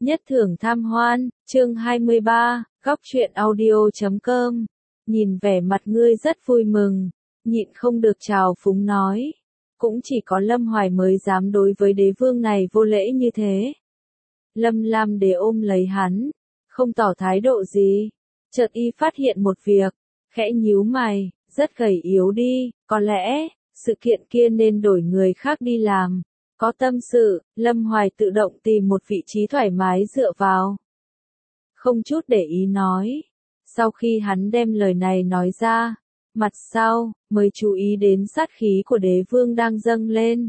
Nhất thưởng tham hoan, chương 23, góc truyện audio.com. Nhìn vẻ mặt ngươi rất vui mừng, nhịn không được trào phúng nói. Cũng chỉ có Lâm Hoài mới dám đối với đế vương này vô lễ như thế. Lâm Lam Đế ôm lấy hắn, không tỏ thái độ gì. Chợt y phát hiện một việc, khẽ nhíu mày, rất gầy yếu đi, có lẽ, sự kiện kia nên đổi người khác đi làm. Có tâm sự, Lâm Hoài tự động tìm một vị trí thoải mái dựa vào. Không chút để ý nói. Sau khi hắn đem lời này nói ra, mặt sau, mới chú ý đến sát khí của đế vương đang dâng lên.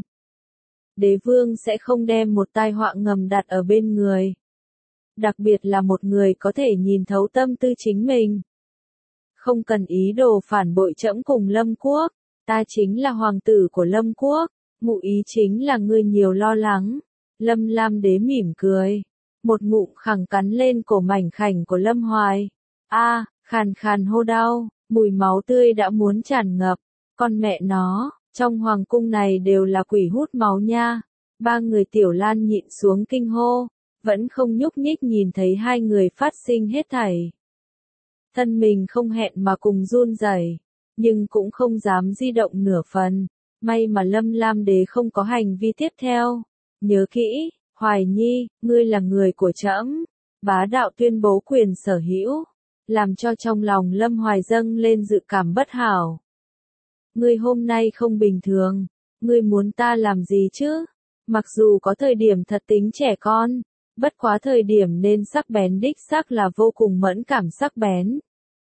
Đế vương sẽ không đem một tai họa ngầm đặt ở bên người. Đặc biệt là một người có thể nhìn thấu tâm tư chính mình. Không cần ý đồ phản bội trẫm cùng Lâm Quốc, ta chính là hoàng tử của Lâm Quốc. Ngụ ý chính là ngươi nhiều lo lắng. Lâm Lam Đế mỉm cười. Một ngụm khẳng cắn lên cổ mảnh khảnh của Lâm Hoài. Khàn khàn hô đau, mùi máu tươi đã muốn tràn ngập. Con mẹ nó, trong hoàng cung này đều là quỷ hút máu nha. Ba người Tiểu Lan nhịn xuống kinh hô, vẫn không nhúc nhích nhìn thấy hai người phát sinh hết thảy. Thân mình không hẹn mà cùng run rẩy, nhưng cũng không dám di động nửa phần. May mà Lâm Lam Đế không có hành vi tiếp theo. Nhớ kỹ, Hoài Nhi, ngươi là người của trẫm. Bá đạo tuyên bố quyền sở hữu, làm cho trong lòng Lâm Hoài dâng lên dự cảm bất hảo. Ngươi hôm nay không bình thường, ngươi muốn ta làm gì chứ? Mặc dù có thời điểm thật tính trẻ con, bất quá thời điểm nên sắc bén đích xác là vô cùng mẫn cảm sắc bén.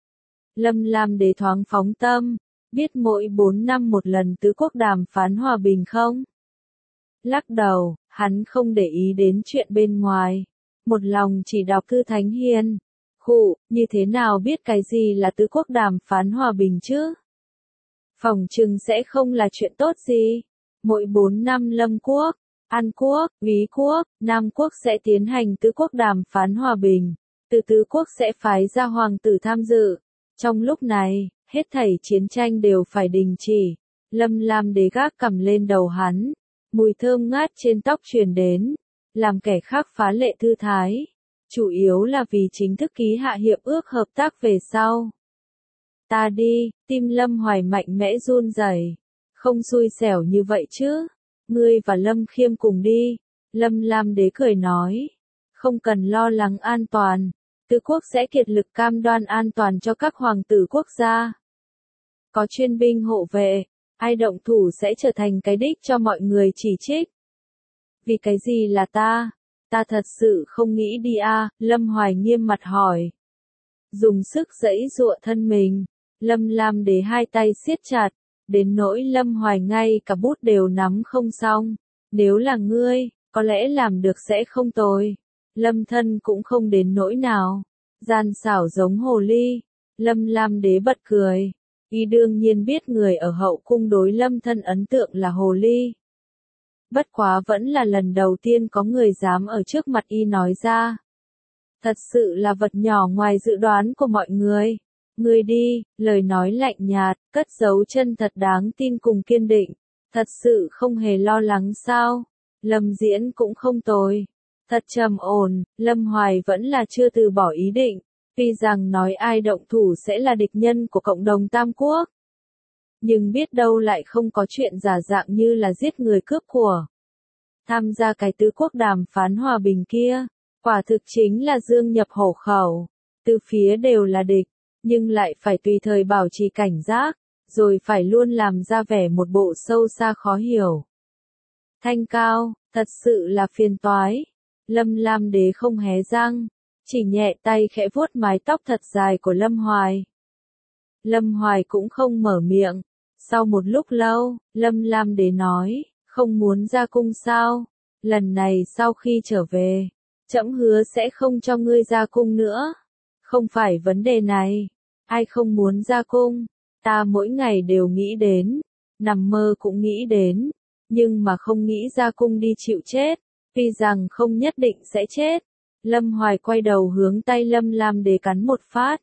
Lâm Lam Đế thoáng phóng tâm. Biết mỗi 4 năm một lần tứ quốc đàm phán hòa bình không? Lắc đầu, hắn không để ý đến chuyện bên ngoài. Một lòng chỉ đọc thư Thánh Hiền. Như thế nào biết cái gì là tứ quốc đàm phán hòa bình chứ? Phỏng chừng sẽ không là chuyện tốt gì. Mỗi 4 năm Lâm Quốc, An Quốc, Úy Quốc, Nam Quốc sẽ tiến hành tứ quốc đàm phán hòa bình. Từ tứ quốc sẽ phái ra hoàng tử tham dự. Trong lúc này, hết thảy chiến tranh đều phải đình chỉ. Lâm Lam Đế gác cầm lên đầu hắn. Mùi thơm ngát trên tóc truyền đến. Làm kẻ khác phá lệ thư thái. Chủ yếu là vì chính thức ký hạ hiệp ước hợp tác về sau. Ta đi, tim Lâm Hoài mạnh mẽ run rẩy. Không xui xẻo như vậy chứ. Ngươi và Lâm Khiêm cùng đi. Lâm Lam Đế cười nói. Không cần lo lắng an toàn. Tứ quốc sẽ kiệt lực cam đoan an toàn cho các hoàng tử quốc gia. Có chuyên binh hộ vệ, ai động thủ sẽ trở thành cái đích cho mọi người chỉ trích. Vì cái gì là ta? Ta thật sự không nghĩ đi Lâm Hoài nghiêm mặt hỏi. Dùng sức giãy giụa thân mình, Lâm Lam Đế hai tay siết chặt, đến nỗi Lâm Hoài ngay cả bút đều nắm không xong. Nếu là ngươi, có lẽ làm được sẽ không tồi. Lâm thân cũng không đến nỗi nào. Gian xảo giống hồ ly. Lâm Lam Đế bật cười. Y đương nhiên biết người ở hậu cung đối Lâm thân ấn tượng là hồ ly. Bất quá vẫn là lần đầu tiên có người dám ở trước mặt Y nói ra. Thật sự là vật nhỏ ngoài dự đoán của mọi người. Ngươi đi, lời nói lạnh nhạt, cất giấu chân thật đáng tin cùng kiên định. Thật sự không hề lo lắng sao? Lâm diễn cũng không tồi. Thật trầm ổn, Lâm Hoài vẫn là chưa từ bỏ ý định. Tuy rằng nói ai động thủ sẽ là địch nhân của cộng đồng Tam Quốc. Nhưng biết đâu lại không có chuyện giả dạng như là giết người cướp của. Tham gia cái tứ quốc đàm phán hòa bình kia, quả thực chính là dương nhập hổ khẩu. Từ phía đều là địch, nhưng lại phải tùy thời bảo trì cảnh giác, rồi phải luôn làm ra vẻ một bộ sâu xa khó hiểu. Thanh cao, thật sự là phiền toái. Lâm Lam Đế không hé răng, chỉ nhẹ tay khẽ vuốt mái tóc thật dài của Lâm Hoài. Lâm Hoài cũng không mở miệng. Sau một lúc lâu, Lâm Lam Đế nói, không muốn ra cung sao? Lần này sau khi trở về, trẫm hứa sẽ không cho ngươi ra cung nữa. Không phải vấn đề này. Ai không muốn ra cung? Ta mỗi ngày đều nghĩ đến. Nằm mơ cũng nghĩ đến. Nhưng mà không nghĩ ra cung đi chịu chết. Tuy rằng không nhất định sẽ chết. Lâm Hoài quay đầu hướng tay Lâm Lam Đế cắn một phát.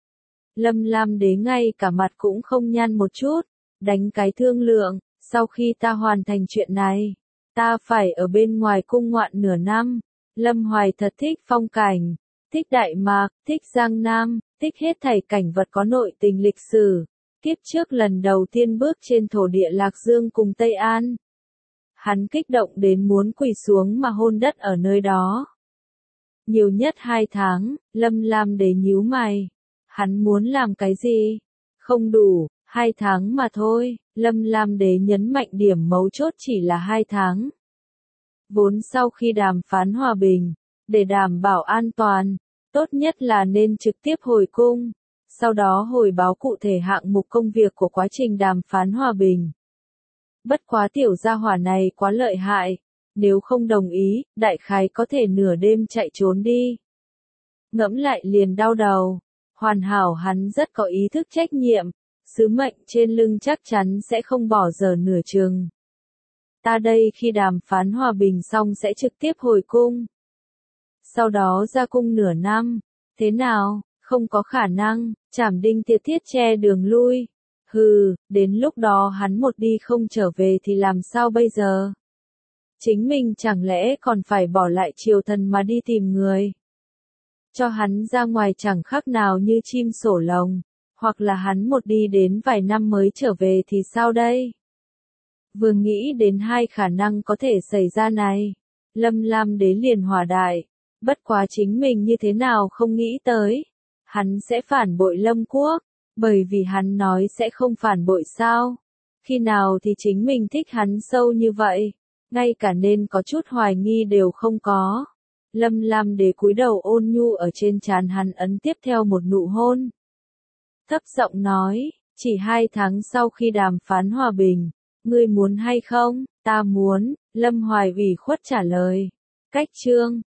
Lâm Lam Đế ngay cả mặt cũng không nhăn một chút. Đánh cái thương lượng, sau khi ta hoàn thành chuyện này, ta phải ở bên ngoài cung ngoạn nửa năm. Lâm Hoài thật thích phong cảnh, thích Đại Mạc, thích Giang Nam, thích hết thảy cảnh vật có nội tình lịch sử. Kiếp trước lần đầu tiên bước trên thổ địa Lạc Dương cùng Tây An. Hắn kích động đến muốn quỳ xuống mà hôn đất ở nơi đó. Nhiều nhất 2 tháng, Lâm Lam Đế nhíu mày. Hắn muốn làm cái gì? Không đủ, 2 tháng mà thôi, Lâm Lam Đế nhấn mạnh điểm mấu chốt chỉ là 2 tháng. Vốn sau khi đàm phán hòa bình, để đảm bảo an toàn, tốt nhất là nên trực tiếp hồi cung, sau đó hồi báo cụ thể hạng mục công việc của quá trình đàm phán hòa bình. Bất quá tiểu gia hỏa này quá lợi hại, nếu không đồng ý, đại khái có thể nửa đêm chạy trốn đi. Ngẫm lại liền đau đầu, hoàn hảo hắn rất có ý thức trách nhiệm, sứ mệnh trên lưng chắc chắn sẽ không bỏ dở nửa chừng. Ta đây khi đàm phán hòa bình xong sẽ trực tiếp hồi cung. Sau đó ra cung nửa năm, thế nào, không có khả năng, Trảm Đinh Tiệt Thiết che đường lui. Hừ, đến lúc đó hắn một đi không trở về thì làm sao bây giờ? Chính mình chẳng lẽ còn phải bỏ lại triều thần mà đi tìm người? Cho hắn ra ngoài chẳng khác nào như chim sổ lồng, hoặc là hắn một đi đến vài năm mới trở về thì sao đây? Vừa nghĩ đến 2 khả năng có thể xảy ra này, Lâm Lam Đế liền hòa đại, bất quá chính mình như thế nào không nghĩ tới, hắn sẽ phản bội Lâm Quốc, bởi vì hắn nói sẽ không phản bội sao? Khi nào thì chính mình thích hắn sâu như vậy, ngay cả nên có chút hoài nghi đều không có. Lâm Lam Đế cúi đầu ôn nhu ở trên trán hắn ấn tiếp theo một nụ hôn. Thấp giọng nói, chỉ 2 tháng sau khi đàm phán hòa bình, ngươi muốn hay không? Ta muốn, Lâm Hoài ủy khuất trả lời. Cách chương